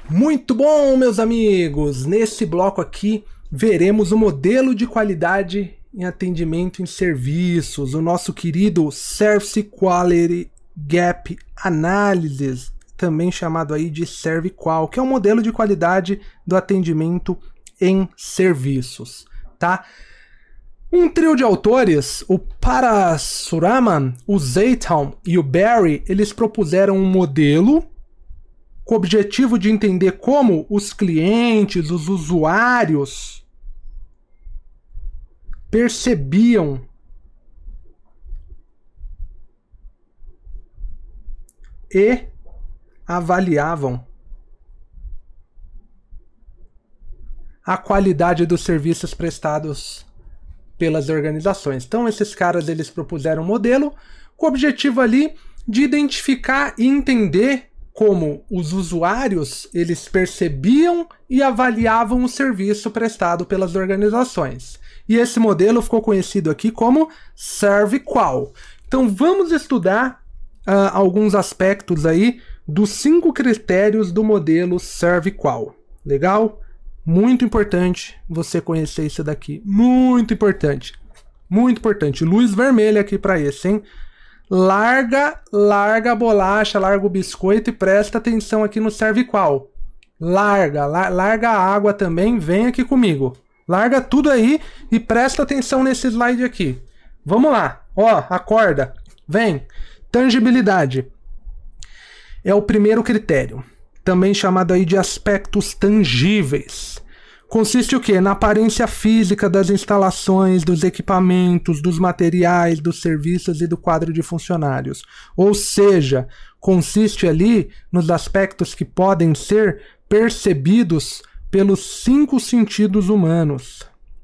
Muito bom, meus amigos! Nesse bloco aqui, veremos o modelo de qualidade em atendimento em serviços, o nosso querido Service Quality Gap Analysis, também chamado aí de ServiQual, que é o modelo de qualidade do atendimento em serviços, tá? Um trio de autores, o Parasuraman, o Zeitan e o Barry, eles propuseram um modelo com o objetivo de entender como os clientes, os usuários percebiam e avaliavam a qualidade dos serviços prestados pelas organizações. Então esses caras eles propuseram um modelo com o objetivo ali de identificar e entender como os usuários eles percebiam e avaliavam o serviço prestado pelas organizações. E esse modelo ficou conhecido aqui como ServiQual. Então vamos estudar alguns aspectos aí dos 5 critérios do modelo ServiQual. Legal? Muito importante você conhecer isso daqui. Muito importante. Muito importante. Luz vermelha aqui para esse, hein? Larga a bolacha, larga o biscoito e presta atenção aqui no ServiQual. Larga a água também, vem aqui comigo. Larga tudo aí e presta atenção nesse slide aqui. Vamos lá, ó, acorda, vem. Tangibilidade é o primeiro critério, também chamado aí de aspectos tangíveis. Consiste o quê? Na aparência física das instalações, dos equipamentos, dos materiais, dos serviços e do quadro de funcionários. Ou seja, consiste ali nos aspectos que podem ser percebidos pelos 5 sentidos humanos.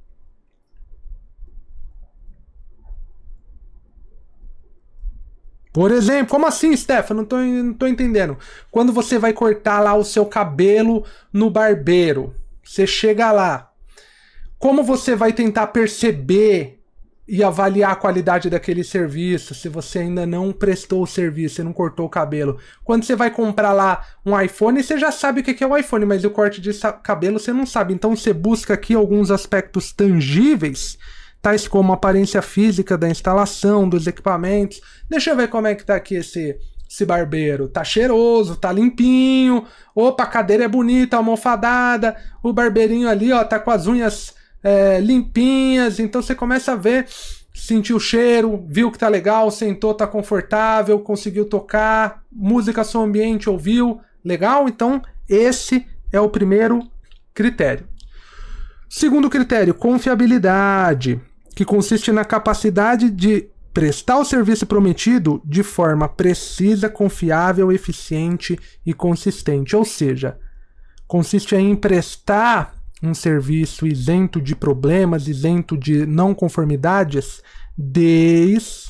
Por exemplo, como assim, Stefano? Não tô entendendo. Quando você vai cortar lá o seu cabelo no barbeiro, você chega lá, como você vai tentar perceber e avaliar a qualidade daquele serviço se você ainda não prestou o serviço, você não cortou o cabelo? Quando você vai comprar lá um iPhone, você já sabe o que é o iPhone, mas o corte de cabelo você não sabe. Então você busca aqui alguns aspectos tangíveis, tais como a aparência física da instalação, dos equipamentos. Deixa eu ver como é que tá aqui esse barbeiro. Tá cheiroso, tá limpinho. Opa, a cadeira é bonita, almofadada. O barbeirinho ali, ó, tá com as unhas limpinhas. Então você começa a ver, sentir o cheiro, viu que tá legal, sentou, tá confortável, conseguiu tocar, música, som ambiente, ouviu. Legal? Então esse é o primeiro critério. Segundo critério, confiabilidade, que consiste na capacidade de prestar o serviço prometido de forma precisa, confiável, eficiente e consistente. Ou seja, consiste em prestar um serviço isento de problemas, isento de não conformidades, desde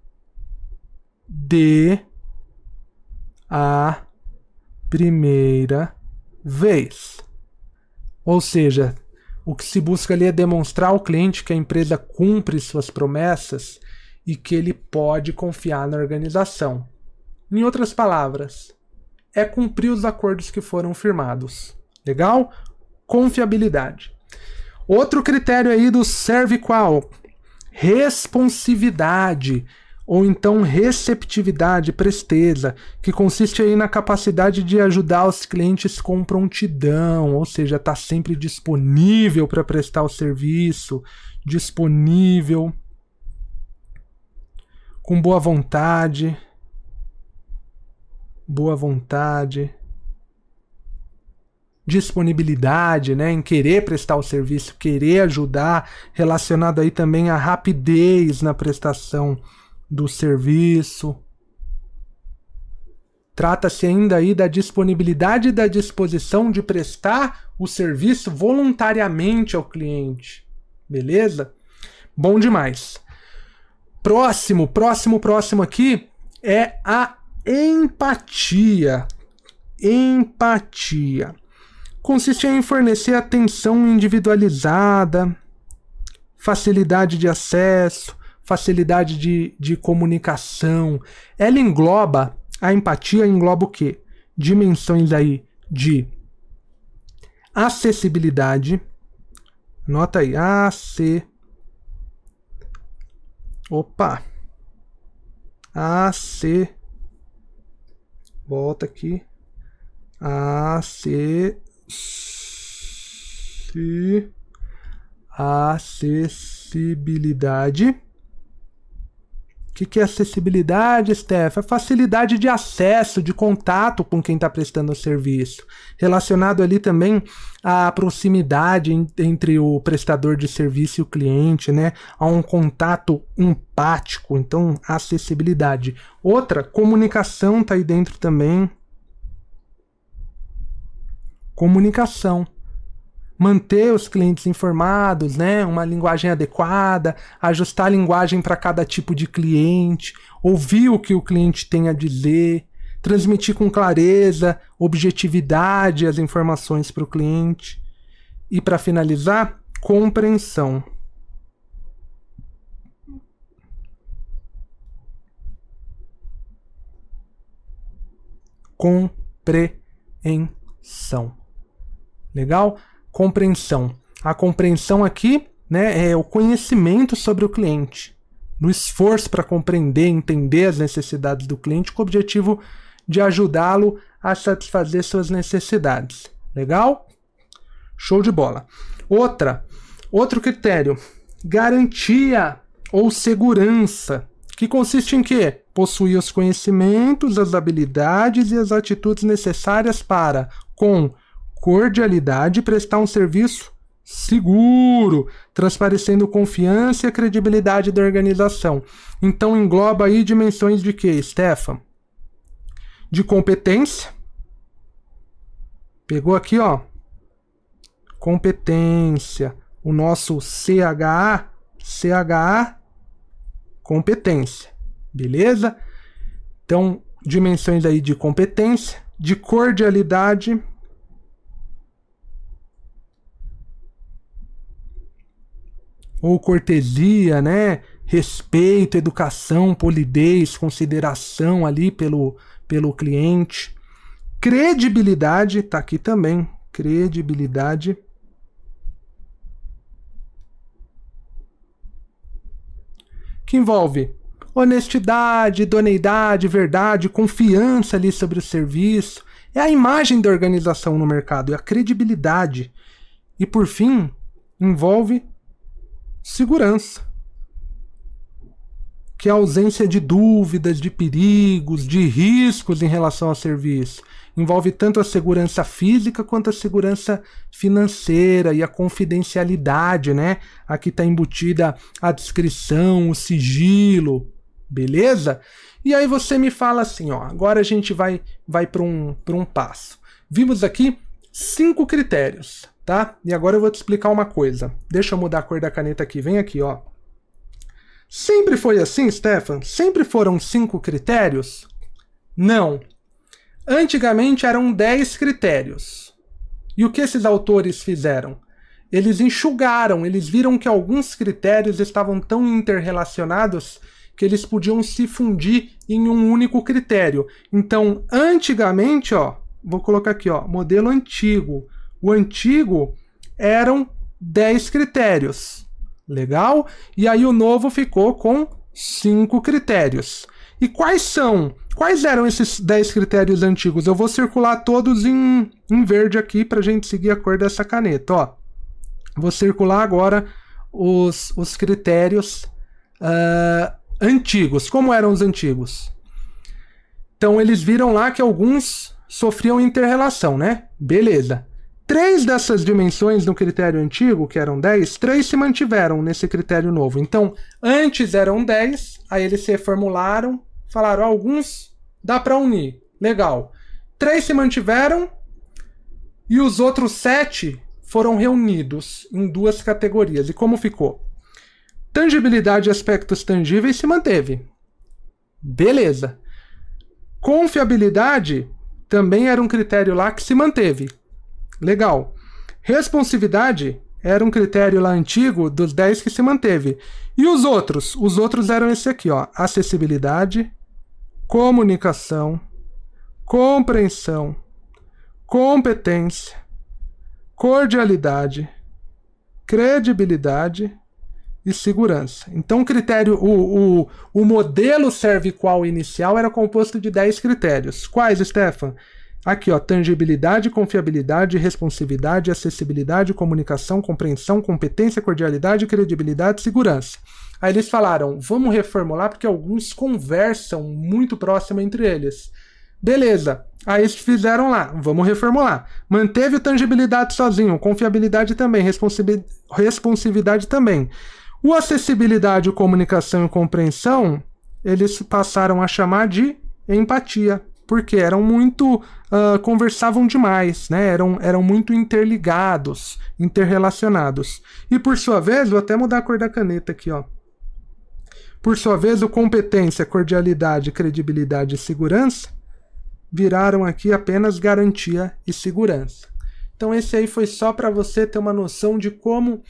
a primeira vez. Ou seja, o que se busca ali é demonstrar ao cliente que a empresa cumpre suas promessas e que ele pode confiar na organização. Em outras palavras, é cumprir os acordos que foram firmados. Legal? Confiabilidade. Outro critério aí do ServiQual, responsividade, ou então receptividade, presteza, que consiste aí na capacidade de ajudar os clientes com prontidão, ou seja, estar sempre disponível para prestar o serviço, disponível, com boa vontade, disponibilidade, né, em querer prestar o serviço, querer ajudar, relacionado aí também à rapidez na prestação do serviço. Trata-se ainda aí da disponibilidade e da disposição de prestar o serviço voluntariamente ao cliente. Beleza? Bom demais. Próximo aqui é a empatia. Empatia consiste em fornecer atenção individualizada, facilidade de acesso, facilidade de comunicação. Ela engloba, a empatia engloba o quê? Dimensões aí de acessibilidade, anota aí, volta aqui, acessibilidade. O que é acessibilidade, Steph? É facilidade de acesso, de contato com quem está prestando o serviço. Relacionado ali também à proximidade entre o prestador de serviço e o cliente, né? A um contato empático. Então, acessibilidade. Outra, comunicação está aí dentro também. Comunicação. Manter os clientes informados, né? Uma linguagem adequada, ajustar a linguagem para cada tipo de cliente, ouvir o que o cliente tem a dizer, transmitir com clareza, objetividade as informações para o cliente. E para finalizar, compreensão. Compreensão. Legal? Compreensão. A compreensão aqui, né, é o conhecimento sobre o cliente, no esforço para compreender, entender as necessidades do cliente com o objetivo de ajudá-lo a satisfazer suas necessidades. Legal? Show de bola. Outro critério, garantia ou segurança, que consiste em quê? Possuir os conhecimentos, as habilidades e as atitudes necessárias para, com cordialidade, prestar um serviço seguro, transparecendo confiança e a credibilidade da organização. Então engloba aí dimensões de quê, Stefan? De competência. Pegou aqui, ó. Competência. O nosso CHA, competência. Beleza? Então, dimensões aí de competência, de cordialidade, ou cortesia, né? Respeito, educação, polidez, consideração ali pelo cliente. Credibilidade, tá aqui também. Credibilidade. Que envolve honestidade, idoneidade, verdade, confiança ali sobre o serviço. É a imagem da organização no mercado, é a credibilidade. E por fim, envolve segurança, que é a ausência de dúvidas, de perigos, de riscos em relação ao serviço. Envolve tanto a segurança física quanto a segurança financeira e a confidencialidade, né? Aqui está embutida a descrição, o sigilo, beleza? E aí você me fala assim, ó, agora a gente vai para um passo. Vimos aqui 5 critérios. Tá? E agora eu vou te explicar uma coisa. Deixa eu mudar a cor da caneta aqui. Vem aqui, ó. Sempre foi assim, Stefan? Sempre foram 5 critérios? Não. Antigamente eram 10 critérios. E o que esses autores fizeram? Eles enxugaram, eles viram que alguns critérios estavam tão interrelacionados que eles podiam se fundir em um único critério. Então, antigamente, ó, vou colocar aqui, ó, modelo antigo. O antigo eram 10 critérios. Legal? E aí o novo ficou com 5 critérios. E quais eram esses 10 critérios antigos? Eu vou circular todos em verde aqui para a gente seguir a cor dessa caneta. Ó. Vou circular agora os critérios antigos. Como eram os antigos? Então eles viram lá que alguns sofriam inter-relação, né? Beleza. 3 dessas dimensões no critério antigo, que eram 10, 3 se mantiveram nesse critério novo. Então, antes eram 10, aí eles se reformularam, falaram, alguns dá para unir. Legal. 3 se mantiveram e os outros 7 foram reunidos em 2 categorias. E como ficou? Tangibilidade e aspectos tangíveis se manteve. Beleza. Confiabilidade também era um critério lá que se manteve. Legal. Responsividade era um critério lá antigo dos 10 que se manteve. E os outros? Os outros eram esse aqui, ó. Acessibilidade, comunicação, compreensão, competência, cordialidade, credibilidade e segurança. Então o critério, o modelo ServiQual inicial era composto de 10 critérios. Quais, Stefan? Aqui, ó, tangibilidade, confiabilidade, responsividade, acessibilidade, comunicação, compreensão, competência, cordialidade, credibilidade e segurança. Aí eles falaram, vamos reformular porque alguns conversam muito próximo entre eles. Beleza. Aí eles fizeram lá, vamos reformular. Manteve o tangibilidade sozinho, confiabilidade também, responsividade também. O acessibilidade, comunicação e compreensão, eles passaram a chamar de empatia, porque eram muito, conversavam demais, né? Eram muito interligados, interrelacionados. E por sua vez, vou até mudar a cor da caneta aqui, ó. Por sua vez, o competência, cordialidade, credibilidade e segurança viraram aqui apenas garantia e segurança. Então esse aí foi só para você ter uma noção de como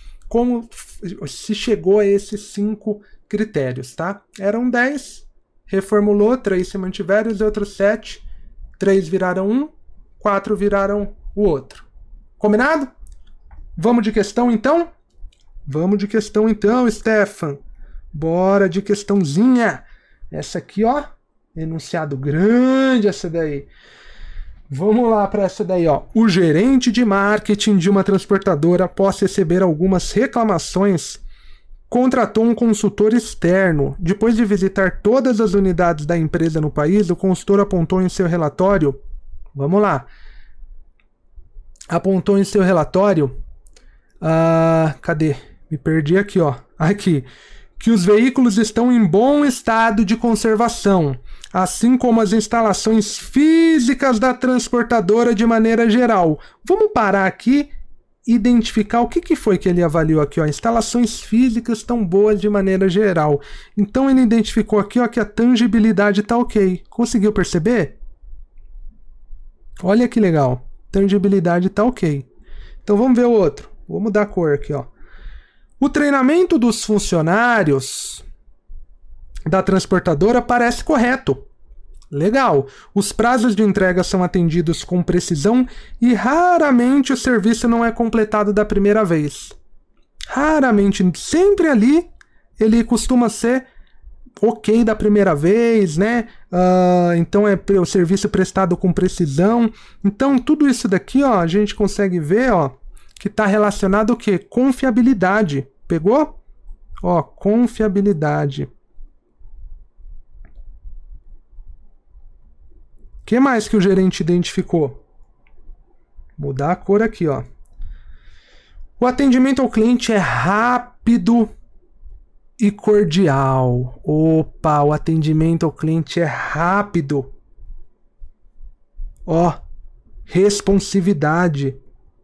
se chegou a esses 5 critérios, tá? Eram 10, reformulou, 3 se mantiveram, os outros 7, 3 viraram um, 4 viraram o outro. Combinado? Vamos de questão então? Vamos de questão então, Stefan. Bora de questãozinha. Essa aqui, ó. Enunciado grande essa daí. Vamos lá para essa daí, ó. O gerente de marketing de uma transportadora, após receber algumas reclamações, contratou um consultor externo. Depois de visitar todas as unidades da empresa no país, o consultor apontou em seu relatório... Vamos lá. Apontou em seu relatório... cadê? Me perdi aqui, ó. Aqui. Que os veículos estão em bom estado de conservação, assim como as instalações físicas da transportadora de maneira geral. Vamos parar aqui e identificar o que foi que ele avaliou aqui, ó. Instalações físicas estão boas de maneira geral. Então ele identificou aqui, ó, que a tangibilidade está ok. Conseguiu perceber? Olha que legal. Tangibilidade está ok. Então vamos ver o outro. Vou mudar a cor aqui, ó. O treinamento dos funcionários da transportadora parece correto. Legal. Os prazos de entrega são atendidos com precisão e raramente o serviço não é completado da primeira vez. Raramente, sempre ali ele costuma ser ok da primeira vez, né? Então é o serviço prestado com precisão. Então tudo isso daqui, ó, a gente consegue ver, ó, que está relacionado ao quê? Confiabilidade. Pegou? Ó, confiabilidade. O que mais que o gerente identificou? Mudar a cor aqui, ó. O atendimento ao cliente é rápido e cordial. Opa, o atendimento ao cliente é rápido. Ó, responsividade.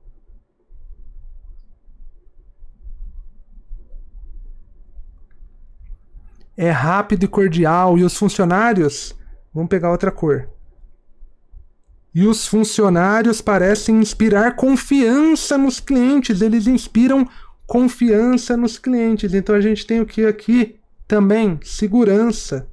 É rápido e cordial. E os funcionários... Vamos pegar outra cor. E os funcionários parecem inspirar confiança nos clientes. Eles inspiram confiança nos clientes. Então a gente tem o que aqui também? Segurança.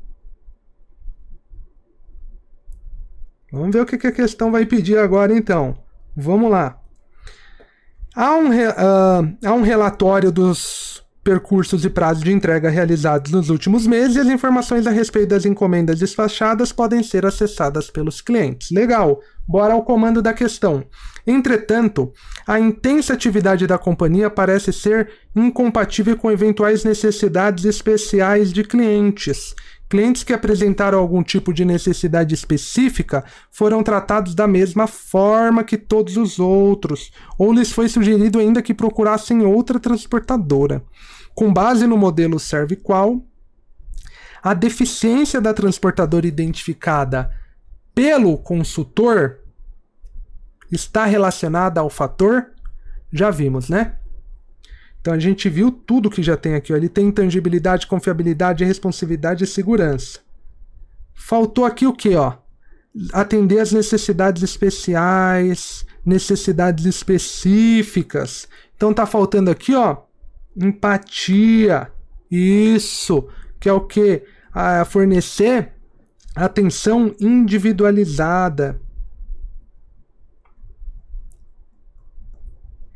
Vamos ver o que a questão vai pedir agora, então. Vamos lá. Há um relatório dos percursos e prazos de entrega realizados nos últimos meses e as informações a respeito das encomendas despachadas podem ser acessadas pelos clientes. Legal, bora ao comando da questão. Entretanto, a intensa atividade da companhia parece ser incompatível com eventuais necessidades especiais de clientes. Clientes que apresentaram algum tipo de necessidade específica foram tratados da mesma forma que todos os outros, ou lhes foi sugerido ainda que procurassem outra transportadora. Com base no modelo ServiQual, a deficiência da transportadora identificada pelo consultor está relacionada ao fator? Já vimos, né? Então a gente viu tudo que já tem aqui. Ó. Ele tem intangibilidade, confiabilidade, responsividade e segurança. Faltou aqui o quê? Ó? Atender às necessidades especiais, necessidades específicas. Então tá faltando aqui, ó, empatia. Isso, que é o quê? Fornecer atenção individualizada.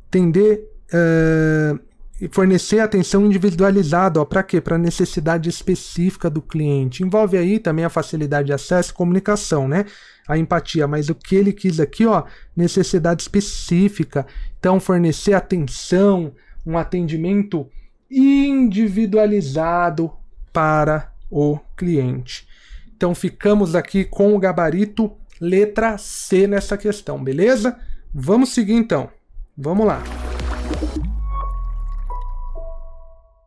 fornecer atenção individualizada, para quê? Para necessidade específica do cliente. Envolve aí também a facilidade de acesso e comunicação, né? A empatia, mas o que ele quis aqui, ó, necessidade específica. Então, fornecer atenção, um atendimento individualizado para o cliente. Então, ficamos aqui com o gabarito letra C nessa questão, beleza? Vamos seguir então. Vamos lá.